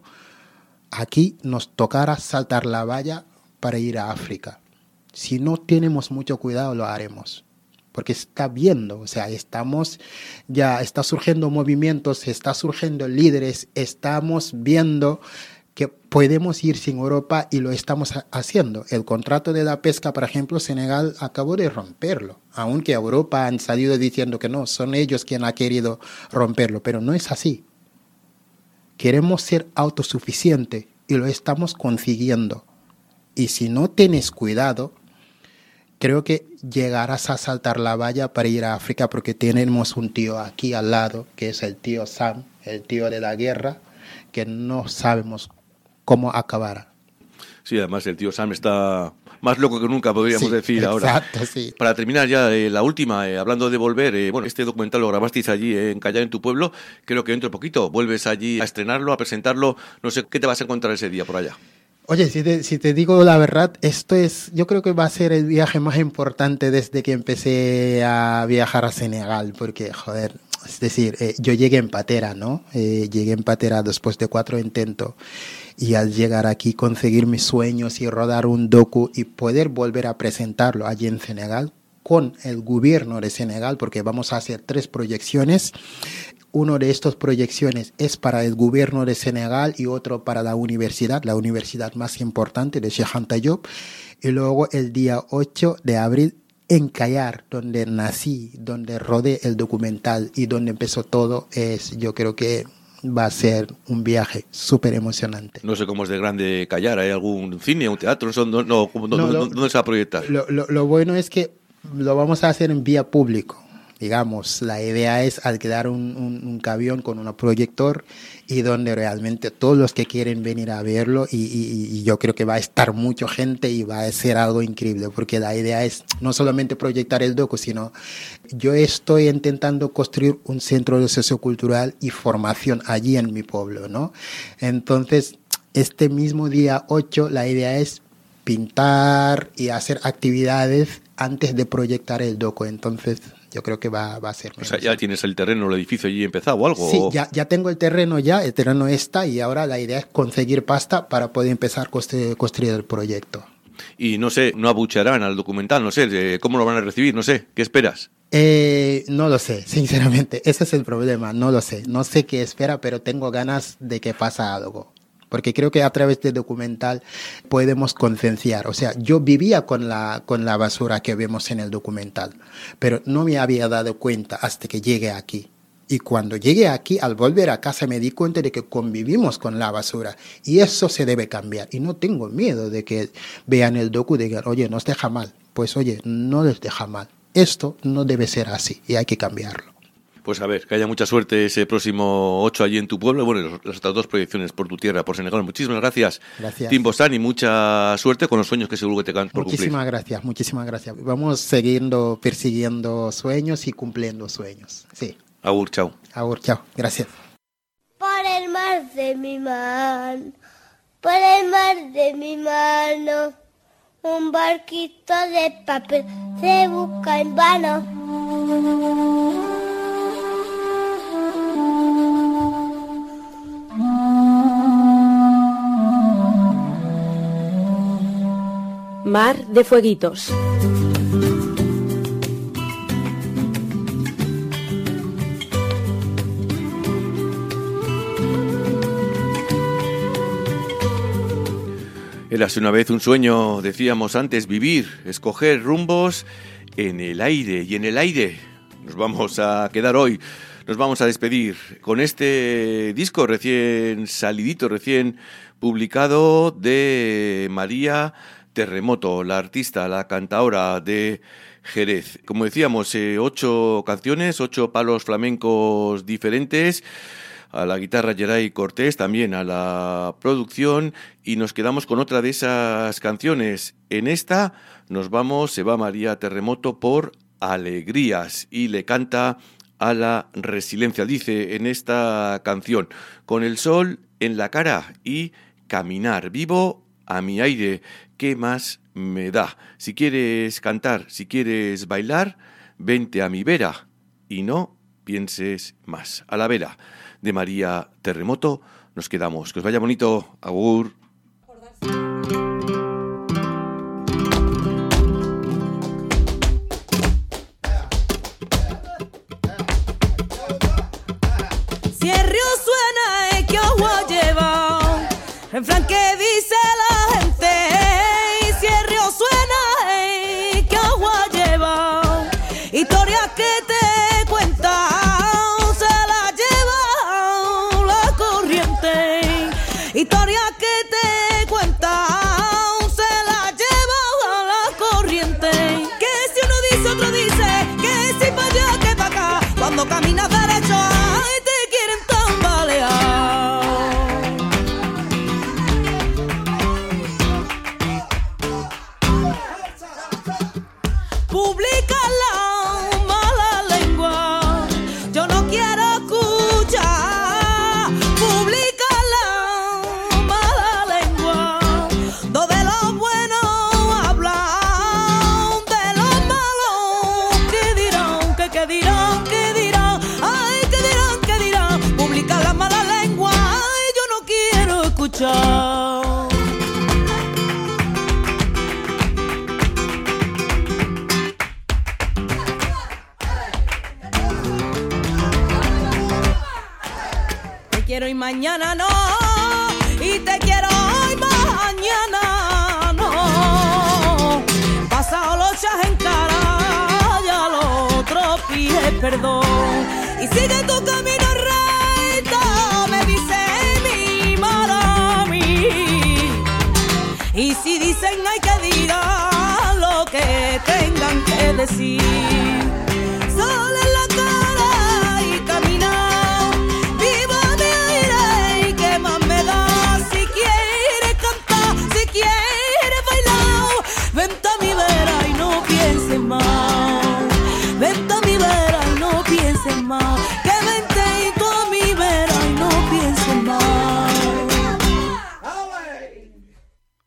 aquí nos tocará saltar la valla para ir a África. Si no tenemos mucho cuidado, lo haremos. Porque está viendo, o sea, ya está surgiendo movimientos, está surgiendo líderes, estamos viendo que podemos ir sin Europa y lo estamos haciendo. El contrato de la pesca, por ejemplo, Senegal acabó de romperlo, aunque Europa han salido diciendo que no, son ellos quienes han querido romperlo, pero no es así. Queremos ser autosuficientes y lo estamos consiguiendo. Y si no tienes cuidado, creo que llegarás a saltar la valla para ir a África porque tenemos un tío aquí al lado, que es el tío Sam, el tío de la guerra, que no sabemos cómo acabará. Sí, además el tío Sam está más loco que nunca, podríamos decir ahora. Exacto, sí. Para terminar ya, la última, hablando de volver, bueno, este documental lo grabasteis allí en Callao, en tu pueblo, creo que dentro de poquito vuelves allí a estrenarlo, a presentarlo, no sé, ¿qué te vas a encontrar ese día por allá? Oye, si te digo la verdad, yo creo que va a ser el viaje más importante desde que empecé a viajar a Senegal, porque, joder, es decir, yo llegué en patera, ¿no? Llegué en patera después de 4 intentos y al llegar aquí conseguir mis sueños y rodar un docu y poder volver a presentarlo allí en Senegal con el gobierno de Senegal, porque vamos a hacer 3 proyecciones. Uno de estas proyecciones es para el gobierno de Senegal y otro para la universidad más importante de Cheikh Anta Diop. Y luego el día 8 de abril en Cayar, donde nací, donde rodé el documental y donde empezó todo, yo creo que va a ser un viaje súper emocionante. No sé cómo es de grande Cayar, ¿hay algún cine, un teatro? ¿Dónde se va a proyectar? Lo bueno es que lo vamos a hacer en vía público. Digamos, la idea es alquilar un camión con un proyector y donde realmente todos los que quieren venir a verlo y yo creo que va a estar mucha gente y va a ser algo increíble porque la idea es no solamente proyectar el docu, sino yo estoy intentando construir un centro de sociocultural y formación allí en mi pueblo, ¿no? Entonces, este mismo día 8 la idea es pintar y hacer actividades antes de proyectar el docu, entonces yo creo que va a ser. O sea, ya tienes el terreno, el edificio allí empezado o algo. Sí, ya tengo el terreno el terreno está y ahora la idea es conseguir pasta para poder empezar a construir el proyecto. Y no sé, no abuchearán al documental, no sé, ¿cómo lo van a recibir? No sé, ¿qué esperas? No lo sé, sinceramente, ese es el problema, no lo sé, no sé qué espera, pero tengo ganas de que pase algo. Porque creo que a través del documental podemos concienciar. O sea, yo vivía con la basura que vemos en el documental, pero no me había dado cuenta hasta que llegué aquí. Y cuando llegué aquí, al volver a casa, me di cuenta de que convivimos con la basura. Y eso se debe cambiar. Y no tengo miedo de que vean el docu y digan, oye, nos deja mal. Pues oye, no les deja mal. Esto no debe ser así y hay que cambiarlo. Pues a ver, que haya mucha suerte ese próximo 8 allí en tu pueblo. Bueno, las otras 2 proyecciones por tu tierra, por Senegal. Muchísimas gracias. Gracias. Tim Bossan, y mucha suerte con los sueños que seguro que te quedan por cumplir. Muchísimas gracias. Vamos siguiendo, persiguiendo sueños y cumpliendo sueños. Sí. Agur, chao. Agur, chao. Gracias. Por el mar de mi mano, por el mar de mi mano, un barquito de papel se busca en vano. Mar de fueguitos. Érase una vez un sueño, decíamos antes, vivir, escoger rumbos en el aire. Y en el aire nos vamos a quedar hoy, nos vamos a despedir con este disco recién salidito, recién publicado de María Terremoto, la artista, la cantaora de Jerez. Como decíamos, 8 canciones, 8 palos flamencos diferentes. A la guitarra Geray Cortés, también a la producción, y nos quedamos con otra de esas canciones. En esta se va María Terremoto por Alegrías y le canta a la resiliencia. Dice en esta canción: con el sol en la cara y caminar, vivo a mi aire, ¿qué más me da? Si quieres cantar, si quieres bailar, vente a mi vera y no pienses más. A la vera de María Terremoto nos quedamos. Que os vaya bonito. Agur. Si el río suena es que os voy a llevar, refrán que dice la gente. Si el río suena es que os voy a llevar, historias que te cuentan. Historia que te cuenta, se la lleva a la corriente. Que si uno dice, otro dice, que si pa' allá, que pa' acá. Cuando caminas derecho, ay, te quieren tambalear. Publica la mala lengua, yo no quiero escuchar. Publica te quiero y mañana no, y te quiero hoy, mañana no. Pasado lo echas en cara y al otro pides perdón. Y sigue tu camino recto, me dice mi mami. Y si dicen hay que digan lo que tengan que decir.